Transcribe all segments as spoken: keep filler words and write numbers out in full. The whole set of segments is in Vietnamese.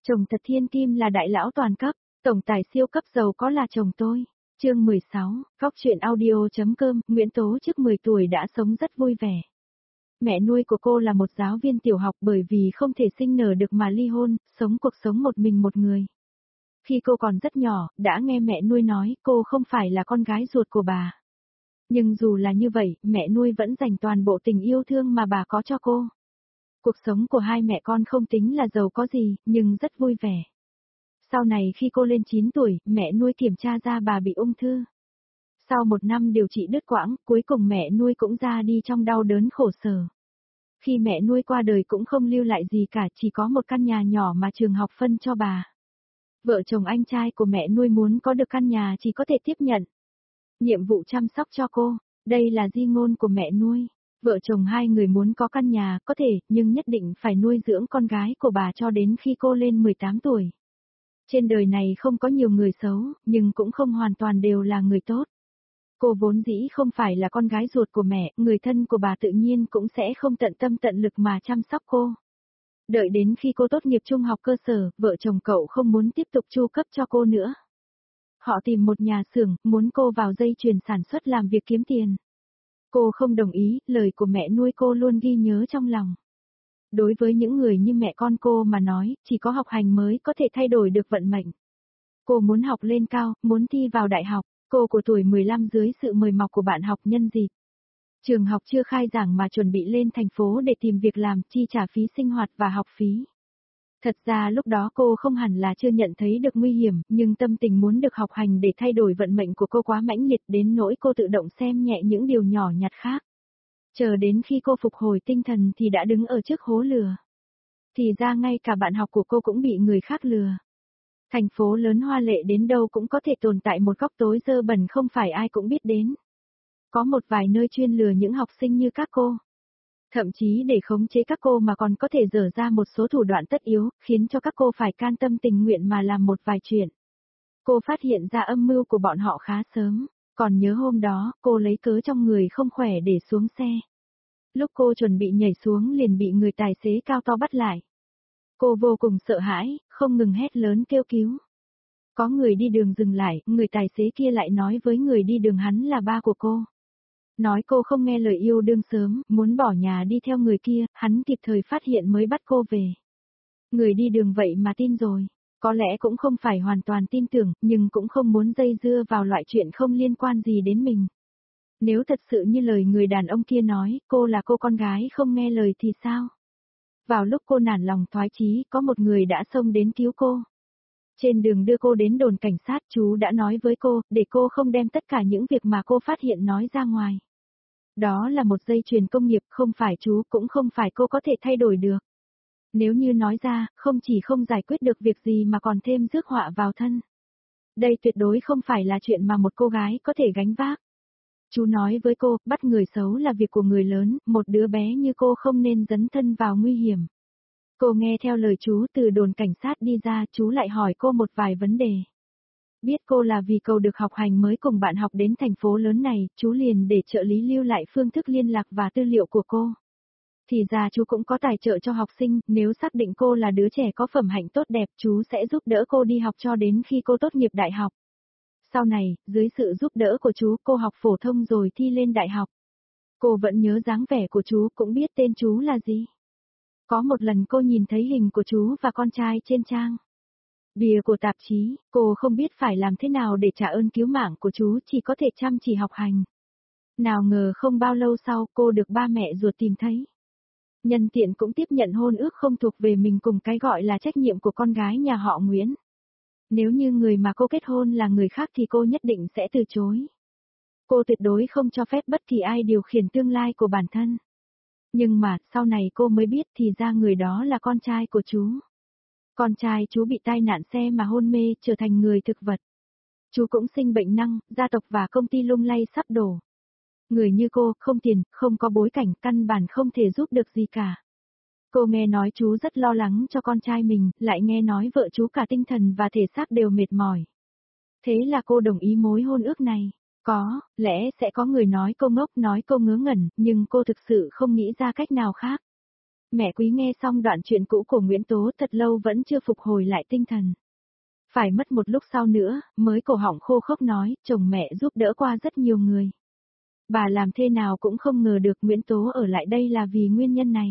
Chồng thật thiên kim là đại lão toàn cấp, tổng tài siêu cấp giàu có là chồng tôi. Chương mười sáu, Góc truyện audio.com, Nguyễn Tố trước mười tuổi đã sống rất vui vẻ. Mẹ nuôi của cô là một giáo viên tiểu học bởi vì không thể sinh nở được mà ly hôn, sống cuộc sống một mình một người. Khi cô còn rất nhỏ, đã nghe mẹ nuôi nói cô không phải là con gái ruột của bà. Nhưng dù là như vậy, mẹ nuôi vẫn dành toàn bộ tình yêu thương mà bà có cho cô. Cuộc sống của hai mẹ con không tính là giàu có gì, nhưng rất vui vẻ. Sau này khi cô lên chín tuổi, mẹ nuôi kiểm tra ra bà bị ung thư. Sau một năm điều trị đứt quãng, cuối cùng mẹ nuôi cũng ra đi trong đau đớn khổ sở. Khi mẹ nuôi qua đời cũng không lưu lại gì cả, chỉ có một căn nhà nhỏ mà trường học phân cho bà. Vợ chồng anh trai của mẹ nuôi muốn có được căn nhà chỉ có thể tiếp nhận nhiệm vụ chăm sóc cho cô, đây là di ngôn của mẹ nuôi. Vợ chồng hai người muốn có căn nhà, có thể, nhưng nhất định phải nuôi dưỡng con gái của bà cho đến khi cô lên mười tám tuổi. Trên đời này không có nhiều người xấu, nhưng cũng không hoàn toàn đều là người tốt. Cô vốn dĩ không phải là con gái ruột của mẹ, người thân của bà tự nhiên cũng sẽ không tận tâm tận lực mà chăm sóc cô. Đợi đến khi cô tốt nghiệp trung học cơ sở, vợ chồng cậu không muốn tiếp tục chu cấp cho cô nữa. Họ tìm một nhà xưởng, muốn cô vào dây chuyền sản xuất làm việc kiếm tiền. Cô không đồng ý, lời của mẹ nuôi cô luôn ghi nhớ trong lòng. Đối với những người như mẹ con cô mà nói, chỉ có học hành mới có thể thay đổi được vận mệnh. Cô muốn học lên cao, muốn thi vào đại học, cô của tuổi mười lăm dưới sự mời mọc của bạn học nhân dịp. Trường học chưa khai giảng mà chuẩn bị lên thành phố để tìm việc làm, chi trả phí sinh hoạt và học phí. Thật ra lúc đó cô không hẳn là chưa nhận thấy được nguy hiểm, nhưng tâm tình muốn được học hành để thay đổi vận mệnh của cô quá mãnh liệt đến nỗi cô tự động xem nhẹ những điều nhỏ nhặt khác. Chờ đến khi cô phục hồi tinh thần thì đã đứng ở trước hố lừa. Thì ra ngay cả bạn học của cô cũng bị người khác lừa. Thành phố lớn hoa lệ đến đâu cũng có thể tồn tại một góc tối dơ bẩn không phải ai cũng biết đến. Có một vài nơi chuyên lừa những học sinh như các cô. Thậm chí để khống chế các cô mà còn có thể dở ra một số thủ đoạn tất yếu, khiến cho các cô phải can tâm tình nguyện mà làm một vài chuyện. Cô phát hiện ra âm mưu của bọn họ khá sớm, còn nhớ hôm đó, cô lấy cớ trong người không khỏe để xuống xe. Lúc cô chuẩn bị nhảy xuống liền bị người tài xế cao to bắt lại. Cô vô cùng sợ hãi, không ngừng hét lớn kêu cứu. Có người đi đường dừng lại, người tài xế kia lại nói với người đi đường hắn là ba của cô. Nói cô không nghe lời yêu đương sớm, muốn bỏ nhà đi theo người kia, hắn kịp thời phát hiện mới bắt cô về. Người đi đường vậy mà tin rồi, có lẽ cũng không phải hoàn toàn tin tưởng, nhưng cũng không muốn dây dưa vào loại chuyện không liên quan gì đến mình. Nếu thật sự như lời người đàn ông kia nói, cô là cô con gái không nghe lời thì sao? Vào lúc cô nản lòng thoái chí, có một người đã xông đến cứu cô. Trên đường đưa cô đến đồn cảnh sát, chú đã nói với cô, để cô không đem tất cả những việc mà cô phát hiện nói ra ngoài. Đó là một dây chuyền công nghiệp, không phải chú cũng không phải cô có thể thay đổi được. Nếu như nói ra, không chỉ không giải quyết được việc gì mà còn thêm rước họa vào thân. Đây tuyệt đối không phải là chuyện mà một cô gái có thể gánh vác. Chú nói với cô, bắt người xấu là việc của người lớn, một đứa bé như cô không nên dấn thân vào nguy hiểm. Cô nghe theo lời chú từ đồn cảnh sát đi ra, chú lại hỏi cô một vài vấn đề. Biết cô là vì cầu được học hành mới cùng bạn học đến thành phố lớn này, chú liền để trợ lý lưu lại phương thức liên lạc và tư liệu của cô. Thì ra chú cũng có tài trợ cho học sinh, nếu xác định cô là đứa trẻ có phẩm hạnh tốt đẹp, chú sẽ giúp đỡ cô đi học cho đến khi cô tốt nghiệp đại học. Sau này, dưới sự giúp đỡ của chú, cô học phổ thông rồi thi lên đại học. Cô vẫn nhớ dáng vẻ của chú, cũng biết tên chú là gì. Có một lần cô nhìn thấy hình của chú và con trai trên trang bìa của tạp chí, cô không biết phải làm thế nào để trả ơn cứu mạng của chú, chỉ có thể chăm chỉ học hành. Nào ngờ không bao lâu sau, cô được ba mẹ ruột tìm thấy. Nhân tiện cũng tiếp nhận hôn ước không thuộc về mình cùng cái gọi là trách nhiệm của con gái nhà họ Nguyễn. Nếu như người mà cô kết hôn là người khác thì cô nhất định sẽ từ chối. Cô tuyệt đối không cho phép bất kỳ ai điều khiển tương lai của bản thân. Nhưng mà, sau này cô mới biết thì ra người đó là con trai của chú. Con trai chú bị tai nạn xe mà hôn mê, trở thành người thực vật. Chú cũng sinh bệnh nặng, gia tộc và công ty lung lay sắp đổ. Người như cô, không tiền, không có bối cảnh, căn bản không thể giúp được gì cả. Cô nghe nói chú rất lo lắng cho con trai mình, lại nghe nói vợ chú cả tinh thần và thể xác đều mệt mỏi. Thế là cô đồng ý mối hôn ước này. Có, lẽ sẽ có người nói cô ngốc, nói cô ngớ ngẩn, nhưng cô thực sự không nghĩ ra cách nào khác. Mẹ Quý nghe xong đoạn chuyện cũ của Nguyễn Tố thật lâu vẫn chưa phục hồi lại tinh thần. Phải mất một lúc sau nữa, mới cổ họng khô khốc nói, chồng mẹ giúp đỡ qua rất nhiều người. Bà làm thế nào cũng không ngờ được Nguyễn Tố ở lại đây là vì nguyên nhân này.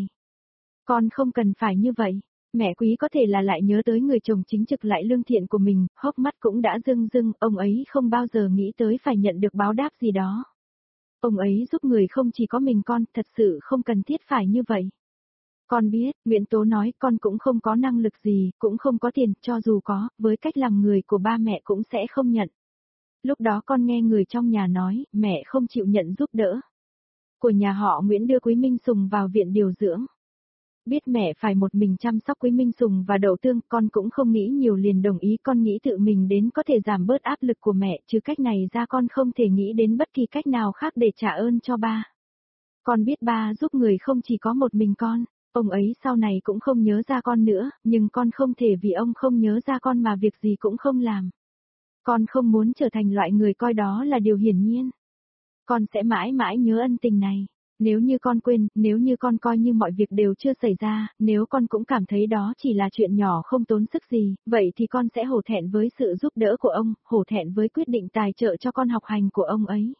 Con không cần phải như vậy. Mẹ Quý có thể là lại nhớ tới người chồng chính trực lại lương thiện của mình, hốc mắt cũng đã rưng rưng, ông ấy không bao giờ nghĩ tới phải nhận được báo đáp gì đó. Ông ấy giúp người không chỉ có mình con, thật sự không cần thiết phải như vậy. Con biết, Nguyễn Tố nói con cũng không có năng lực gì, cũng không có tiền, cho dù có, với cách làm người của ba mẹ cũng sẽ không nhận. Lúc đó con nghe người trong nhà nói, mẹ không chịu nhận giúp đỡ. Của nhà họ Nguyễn đưa Quý Minh Sùng vào viện điều dưỡng. Biết mẹ phải một mình chăm sóc Quý Minh Sùng và Đậu Tương, con cũng không nghĩ nhiều liền đồng ý, con nghĩ tự mình đến có thể giảm bớt áp lực của mẹ, chứ cách này ra con không thể nghĩ đến bất kỳ cách nào khác để trả ơn cho ba. Con biết ba giúp người không chỉ có một mình con, ông ấy sau này cũng không nhớ ra con nữa, nhưng con không thể vì ông không nhớ ra con mà việc gì cũng không làm. Con không muốn trở thành loại người coi đó là điều hiển nhiên. Con sẽ mãi mãi nhớ ân tình này. Nếu như con quên, nếu như con coi như mọi việc đều chưa xảy ra, nếu con cũng cảm thấy đó chỉ là chuyện nhỏ không tốn sức gì, vậy thì con sẽ hổ thẹn với sự giúp đỡ của ông, hổ thẹn với quyết định tài trợ cho con học hành của ông ấy.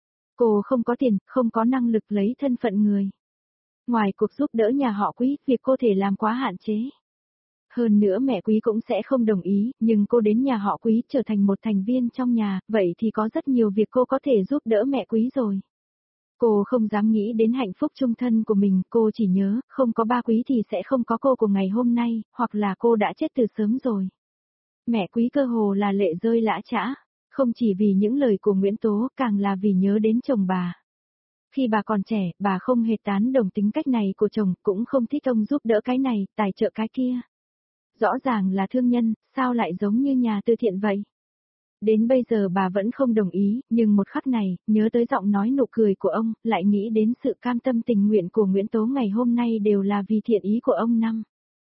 Cô không có tiền, không có năng lực lấy thân phận người. Ngoài cuộc giúp đỡ nhà họ Quý, việc cô thể làm quá hạn chế. Hơn nữa mẹ Quý cũng sẽ không đồng ý, nhưng cô đến nhà họ Quý trở thành một thành viên trong nhà, vậy thì có rất nhiều việc cô có thể giúp đỡ mẹ Quý rồi. Cô không dám nghĩ đến hạnh phúc chung thân của mình, cô chỉ nhớ, không có ba Quý thì sẽ không có cô của ngày hôm nay, hoặc là cô đã chết từ sớm rồi. Mẹ Quý cơ hồ là lệ rơi lã chã, không chỉ vì những lời của Nguyễn Tố, càng là vì nhớ đến chồng bà. Khi bà còn trẻ, bà không hề tán đồng tính cách này của chồng, cũng không thích ông giúp đỡ cái này, tài trợ cái kia. Rõ ràng là thương nhân, sao lại giống như nhà từ thiện vậy? Đến bây giờ bà vẫn không đồng ý, nhưng một khắc này, nhớ tới giọng nói nụ cười của ông, lại nghĩ đến sự cam tâm tình nguyện của Nguyễn Tố ngày hôm nay đều là vì thiện ý của ông năm.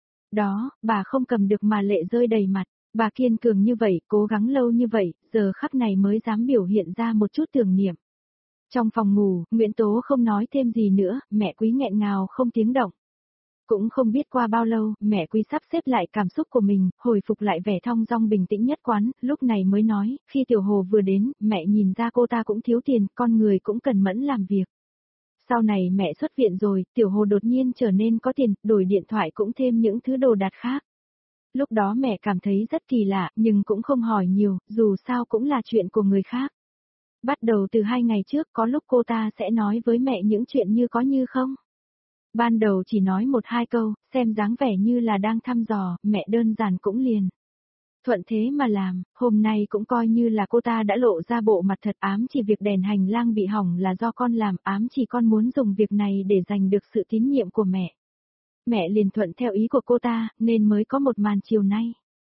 Đó, bà không cầm được mà lệ rơi đầy mặt, bà kiên cường như vậy, cố gắng lâu như vậy, giờ khắc này mới dám biểu hiện ra một chút tưởng niệm. Trong phòng ngủ, Nguyễn Tố không nói thêm gì nữa, mẹ Quý nghẹn ngào không tiếng động. Cũng không biết qua bao lâu, mẹ Quý sắp xếp lại cảm xúc của mình, hồi phục lại vẻ thong dong bình tĩnh nhất quán, lúc này mới nói, khi Tiểu Hồ vừa đến, mẹ nhìn ra cô ta cũng thiếu tiền, con người cũng cần mẫn làm việc. Sau này mẹ xuất viện rồi, Tiểu Hồ đột nhiên trở nên có tiền, đổi điện thoại cũng thêm những thứ đồ đạc khác. Lúc đó mẹ cảm thấy rất kỳ lạ, nhưng cũng không hỏi nhiều, dù sao cũng là chuyện của người khác. Bắt đầu từ hai ngày trước, có lúc cô ta sẽ nói với mẹ những chuyện như có như không. Ban đầu chỉ nói một hai câu, xem dáng vẻ như là đang thăm dò, mẹ đơn giản cũng liền. Thuận thế mà làm, hôm nay cũng coi như là cô ta đã lộ ra bộ mặt thật, ám chỉ việc đèn hành lang bị hỏng là do con làm, ám chỉ con muốn dùng việc này để giành được sự tín nhiệm của mẹ. Mẹ liền thuận theo ý của cô ta, nên mới có một màn chiều nay.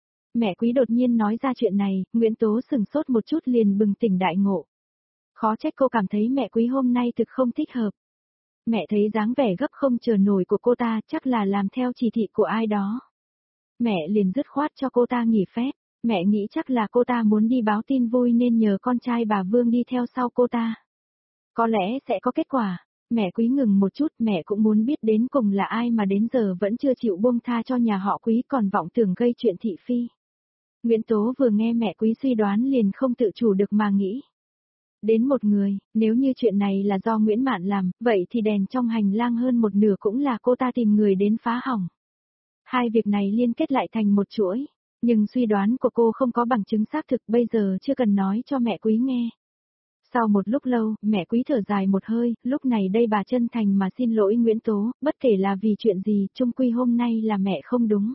Mẹ Quý đột nhiên nói ra chuyện này, Nguyễn Tố sừng sốt một chút liền bừng tỉnh đại ngộ. Khó trách cô cảm thấy mẹ Quý hôm nay thực không thích hợp. Mẹ thấy dáng vẻ gấp không chờ nổi của cô ta, chắc là làm theo chỉ thị của ai đó. Mẹ liền dứt khoát cho cô ta nghỉ phép, mẹ nghĩ chắc là cô ta muốn đi báo tin vui nên nhờ con trai bà Vương đi theo sau cô ta. Có lẽ sẽ có kết quả. Mẹ Quý ngừng một chút, mẹ cũng muốn biết đến cùng là ai mà đến giờ vẫn chưa chịu buông tha cho nhà họ Quý, còn vọng tưởng gây chuyện thị phi. Nguyễn Tố vừa nghe mẹ Quý suy đoán liền không tự chủ được mà nghĩ. Đến một người, nếu như chuyện này là do Nguyễn Mạn làm, vậy thì đèn trong hành lang hơn một nửa cũng là cô ta tìm người đến phá hỏng. Hai việc này liên kết lại thành một chuỗi, nhưng suy đoán của cô không có bằng chứng xác thực, bây giờ chưa cần nói cho mẹ Quý nghe. Sau một lúc lâu, mẹ Quý thở dài một hơi, lúc này đây bà chân thành mà xin lỗi Nguyễn Tố, bất kể là vì chuyện gì, chung quy hôm nay là mẹ không đúng.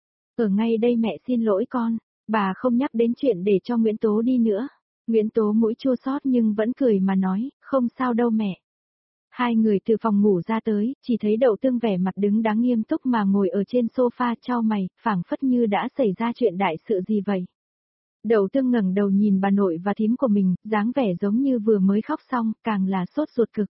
Ở ngay đây mẹ xin lỗi con, bà không nhắc đến chuyện để cho Nguyễn Tố đi nữa. Nguyễn Tố mũi chua xót nhưng vẫn cười mà nói, không sao đâu mẹ. Hai người từ phòng ngủ ra tới, chỉ thấy Đậu Tương vẻ mặt đứng đáng nghiêm túc mà ngồi ở trên sofa chau mày, phảng phất như đã xảy ra chuyện đại sự gì vậy. Đậu Tương ngẩng đầu nhìn bà nội và thím của mình, dáng vẻ giống như vừa mới khóc xong, càng là sốt ruột cực.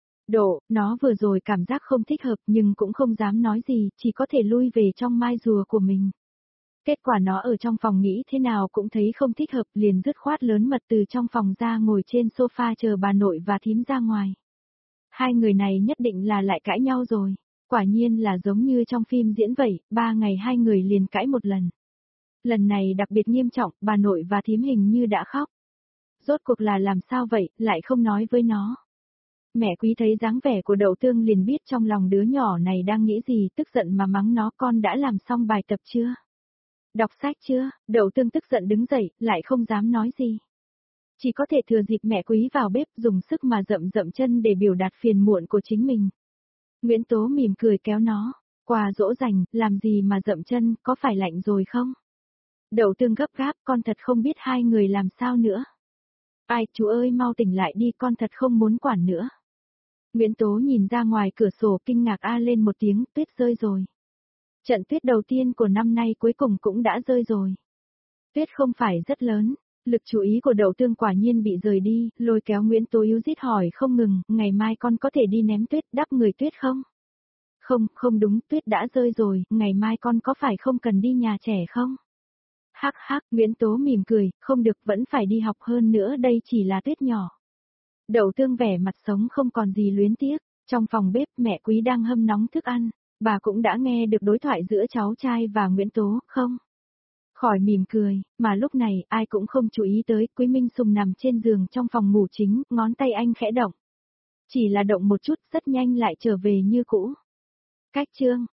Độ, nó vừa rồi cảm giác không thích hợp nhưng cũng không dám nói gì, chỉ có thể lui về trong mai rùa của mình. Kết quả nó ở trong phòng nghĩ thế nào cũng thấy không thích hợp, liền dứt khoát lớn mật từ trong phòng ra ngồi trên sofa chờ bà nội và thím ra ngoài. Hai người này nhất định là lại cãi nhau rồi. Quả nhiên là giống như trong phim diễn vậy, ba ngày hai người liền cãi một lần. Lần này đặc biệt nghiêm trọng, bà nội và thím hình như đã khóc. Rốt cuộc là làm sao vậy, lại không nói với nó. Mẹ Quý thấy dáng vẻ của Đậu Tương liền biết trong lòng đứa nhỏ này đang nghĩ gì, tức giận mà mắng nó, con đã làm xong bài tập chưa? Đọc sách chưa? Đậu Tương tức giận đứng dậy, lại không dám nói gì. Chỉ có thể thừa dịp mẹ Quý vào bếp dùng sức mà dậm dậm chân để biểu đạt phiền muộn của chính mình. Nguyễn Tố mỉm cười kéo nó, quà dỗ dành, làm gì mà dậm chân, có phải lạnh rồi không? Đậu Tương gấp gáp, con thật không biết hai người làm sao nữa. Ai, chú ơi mau tỉnh lại đi, con thật không muốn quản nữa. Nguyễn Tố nhìn ra ngoài cửa sổ kinh ngạc a lên một tiếng, tuyết rơi rồi. Trận tuyết đầu tiên của năm nay cuối cùng cũng đã rơi rồi. Tuyết không phải rất lớn, lực chú ý của Đậu Tương quả nhiên bị rời đi, lôi kéo Nguyễn Tố yếu dít hỏi không ngừng, ngày mai con có thể đi ném tuyết đắp người tuyết không? Không, không đúng, tuyết đã rơi rồi, ngày mai con có phải không cần đi nhà trẻ không? Hắc hắc, Nguyễn Tố mỉm cười, không được, vẫn phải đi học, hơn nữa đây chỉ là tuyết nhỏ. Đậu Tương vẻ mặt sống không còn gì luyến tiếc, trong phòng bếp mẹ Quý đang hâm nóng thức ăn, bà cũng đã nghe được đối thoại giữa cháu trai và Nguyễn Tố, không? Khỏi mỉm cười, mà lúc này ai cũng không chú ý tới, Quý Minh Sùng nằm trên giường trong phòng ngủ chính, ngón tay anh khẽ động. Chỉ là động một chút, rất nhanh lại trở về như cũ. Cách chương